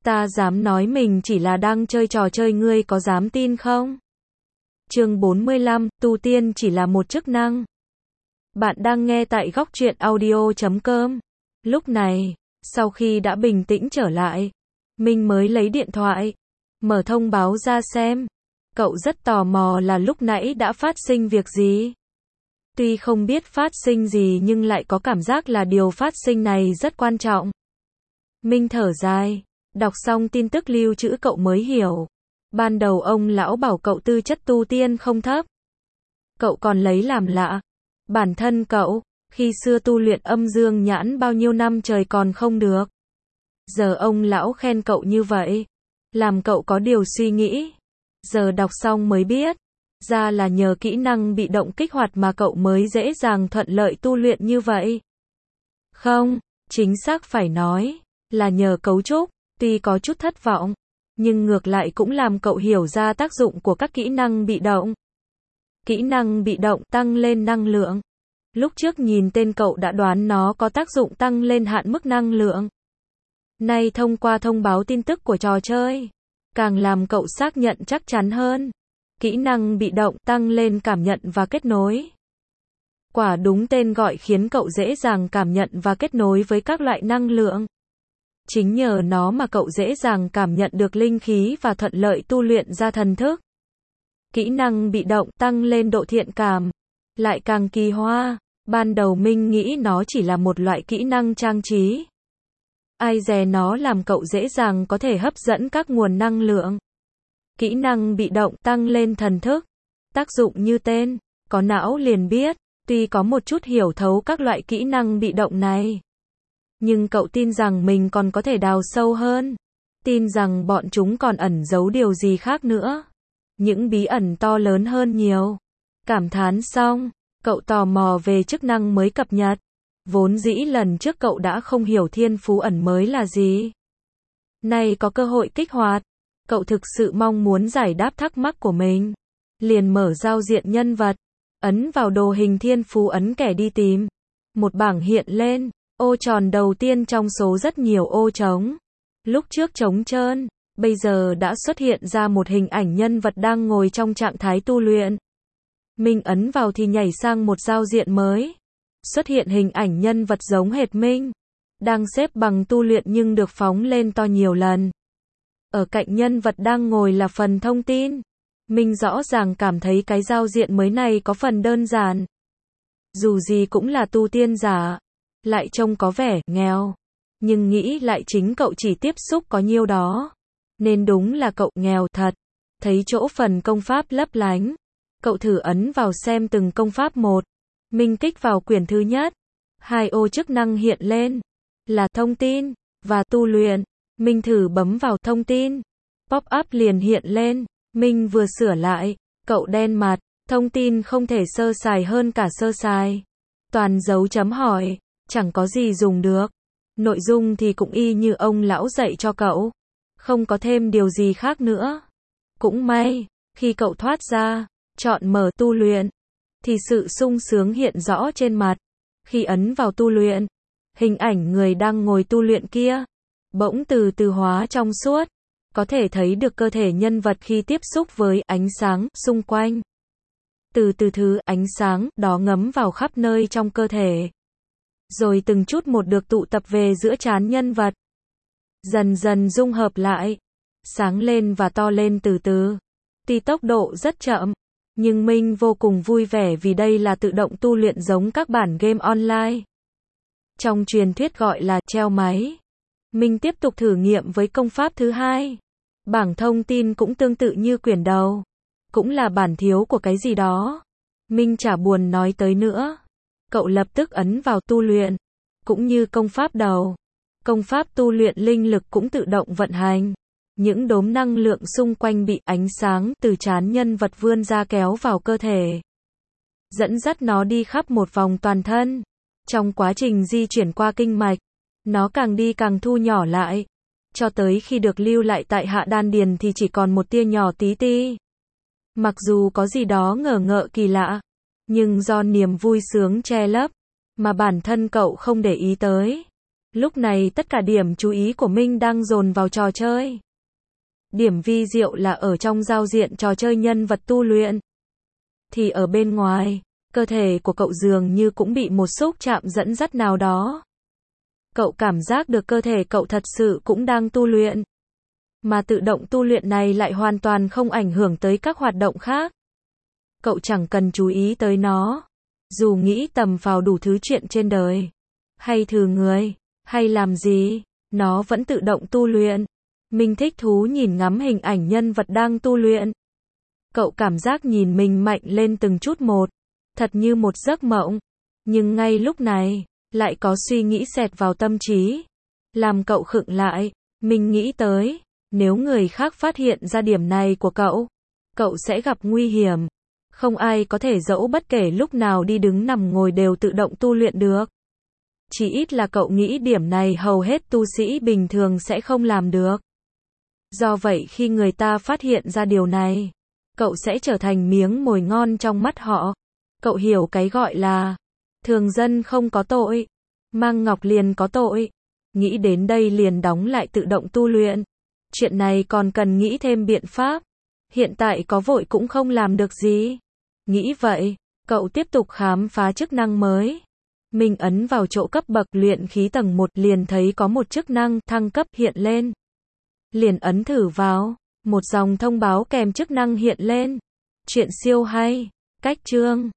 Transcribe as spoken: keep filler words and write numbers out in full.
Ta dám nói mình chỉ là đang chơi trò chơi, ngươi có dám tin không? Chương bốn mươi lăm, tu tiên chỉ là một chức năng. Bạn đang nghe tại góc truyện audio chấm com. Lúc này, sau khi đã bình tĩnh trở lại, Minh mới lấy điện thoại, mở thông báo ra xem. Cậu rất tò mò là lúc nãy đã phát sinh việc gì. Tuy không biết phát sinh gì nhưng lại có cảm giác là điều phát sinh này rất quan trọng. Minh thở dài, đọc xong tin tức lưu trữ cậu mới hiểu. Ban đầu ông lão bảo cậu tư chất tu tiên không thấp. Cậu còn lấy làm lạ. Bản thân cậu, khi xưa tu luyện âm dương nhãn bao nhiêu năm trời còn không được. Giờ ông lão khen cậu như vậy, làm cậu có điều suy nghĩ. Giờ đọc xong mới biết, ra là nhờ kỹ năng bị động kích hoạt mà cậu mới dễ dàng thuận lợi tu luyện như vậy. Không, chính xác phải nói, là nhờ cấu trúc, tuy có chút thất vọng, nhưng ngược lại cũng làm cậu hiểu ra tác dụng của các kỹ năng bị động. Kỹ năng bị động tăng lên năng lượng. Lúc trước nhìn tên cậu đã đoán nó có tác dụng tăng lên hạn mức năng lượng. Nay thông qua thông báo tin tức của trò chơi, càng làm cậu xác nhận chắc chắn hơn. Kỹ năng bị động tăng lên cảm nhận và kết nối. Quả đúng tên gọi khiến cậu dễ dàng cảm nhận và kết nối với các loại năng lượng. Chính nhờ nó mà cậu dễ dàng cảm nhận được linh khí và thuận lợi tu luyện ra thần thức. Kỹ năng bị động tăng lên độ thiện cảm, lại càng kỳ hoa. Ban đầu Minh nghĩ nó chỉ là một loại kỹ năng trang trí. Ai dè nó làm cậu dễ dàng có thể hấp dẫn các nguồn năng lượng. Kỹ năng bị động tăng lên thần thức. Tác dụng như tên, có não liền biết. Tuy có một chút hiểu thấu các loại kỹ năng bị động này, nhưng cậu tin rằng mình còn có thể đào sâu hơn. Tin rằng bọn chúng còn ẩn giấu điều gì khác nữa. Những bí ẩn to lớn hơn nhiều. Cảm thán xong, cậu tò mò về chức năng mới cập nhật. Vốn dĩ lần trước cậu đã không hiểu thiên phú ẩn mới là gì. Nay có cơ hội kích hoạt, cậu thực sự mong muốn giải đáp thắc mắc của mình. Liền mở giao diện nhân vật, ấn vào đồ hình thiên phú, ấn kẻ đi tìm. Một bảng hiện lên, ô tròn đầu tiên trong số rất nhiều ô trống. Lúc trước trống trơn, bây giờ đã xuất hiện ra một hình ảnh nhân vật đang ngồi trong trạng thái tu luyện. Minh ấn vào thì nhảy sang một giao diện mới. Xuất hiện hình ảnh nhân vật giống hệt Minh, đang xếp bằng tu luyện nhưng được phóng lên to nhiều lần. Ở cạnh nhân vật đang ngồi là phần thông tin. Minh rõ ràng cảm thấy cái giao diện mới này có phần đơn giản. Dù gì cũng là tu tiên giả, lại trông có vẻ nghèo. Nhưng nghĩ lại chính cậu chỉ tiếp xúc có nhiêu đó. Nên đúng là cậu nghèo thật. Thấy chỗ phần công pháp lấp lánh. Cậu thử ấn vào xem từng công pháp một. Minh kích vào quyển thứ nhất. Hai ô chức năng hiện lên là thông tin và tu luyện. Minh thử bấm vào thông tin. Pop-up liền hiện lên. Minh vừa sửa lại. Cậu đen mặt. Thông tin không thể sơ sài hơn cả sơ sài. Toàn dấu chấm hỏi. Chẳng có gì dùng được. Nội dung thì cũng y như ông lão dạy cho cậu. Không có thêm điều gì khác nữa. Cũng may, khi cậu thoát ra, chọn mở tu luyện, thì sự sung sướng hiện rõ trên mặt. Khi ấn vào tu luyện, hình ảnh người đang ngồi tu luyện kia bỗng từ từ hóa trong suốt. Có thể thấy được cơ thể nhân vật khi tiếp xúc với ánh sáng xung quanh. Từ từ thứ ánh sáng đó ngấm vào khắp nơi trong cơ thể. Rồi từng chút một được tụ tập về giữa trán nhân vật. Dần dần dung hợp lại. Sáng lên và to lên từ từ. Tuy tốc độ rất chậm, nhưng Minh vô cùng vui vẻ vì đây là tự động tu luyện giống các bản game online. Trong truyền thuyết gọi là treo máy. Minh tiếp tục thử nghiệm với công pháp thứ hai. Bảng thông tin cũng tương tự như quyển đầu. Cũng là bản thiếu của cái gì đó. Minh chả buồn nói tới nữa. Cậu lập tức ấn vào tu luyện. Cũng như công pháp đầu. Công pháp tu luyện linh lực cũng tự động vận hành. Những đốm năng lượng xung quanh bị ánh sáng từ trán nhân vật vươn ra kéo vào cơ thể. Dẫn dắt nó đi khắp một vòng toàn thân. Trong quá trình di chuyển qua kinh mạch, nó càng đi càng thu nhỏ lại. Cho tới khi được lưu lại tại hạ đan điền thì chỉ còn một tia nhỏ tí ti. Mặc dù có gì đó ngờ ngợ kỳ lạ, nhưng do niềm vui sướng che lấp, mà bản thân cậu không để ý tới. Lúc này tất cả điểm chú ý của Minh đang dồn vào trò chơi. Điểm vi diệu là ở trong giao diện trò chơi nhân vật tu luyện. Thì ở bên ngoài, cơ thể của cậu dường như cũng bị một xúc chạm dẫn dắt nào đó. Cậu cảm giác được cơ thể cậu thật sự cũng đang tu luyện. Mà tự động tu luyện này lại hoàn toàn không ảnh hưởng tới các hoạt động khác. Cậu chẳng cần chú ý tới nó. Dù nghĩ tầm vào đủ thứ chuyện trên đời, hay thử người, hay làm gì, nó vẫn tự động tu luyện. Mình thích thú nhìn ngắm hình ảnh nhân vật đang tu luyện. Cậu cảm giác nhìn mình mạnh lên từng chút một, thật như một giấc mộng. Nhưng ngay lúc này, lại có suy nghĩ xẹt vào tâm trí, làm cậu khựng lại. Mình nghĩ tới, nếu người khác phát hiện ra điểm này của cậu, cậu sẽ gặp nguy hiểm. Không ai có thể dẫu bất kể lúc nào đi đứng nằm ngồi đều tự động tu luyện được. Chỉ ít là cậu nghĩ điểm này hầu hết tu sĩ bình thường sẽ không làm được. Do vậy khi người ta phát hiện ra điều này, cậu sẽ trở thành miếng mồi ngon trong mắt họ. Cậu hiểu cái gọi là thường dân không có tội, Mang Ngọc liền có tội. Nghĩ đến đây liền đóng lại tự động tu luyện. Chuyện này còn cần nghĩ thêm biện pháp. Hiện tại có vội cũng không làm được gì. Nghĩ vậy, cậu tiếp tục khám phá chức năng mới. Mình ấn vào chỗ cấp bậc luyện khí tầng một liền thấy có một chức năng thăng cấp hiện lên. Liền ấn thử vào, một dòng thông báo kèm chức năng hiện lên. Chuyện siêu hay. Cách chương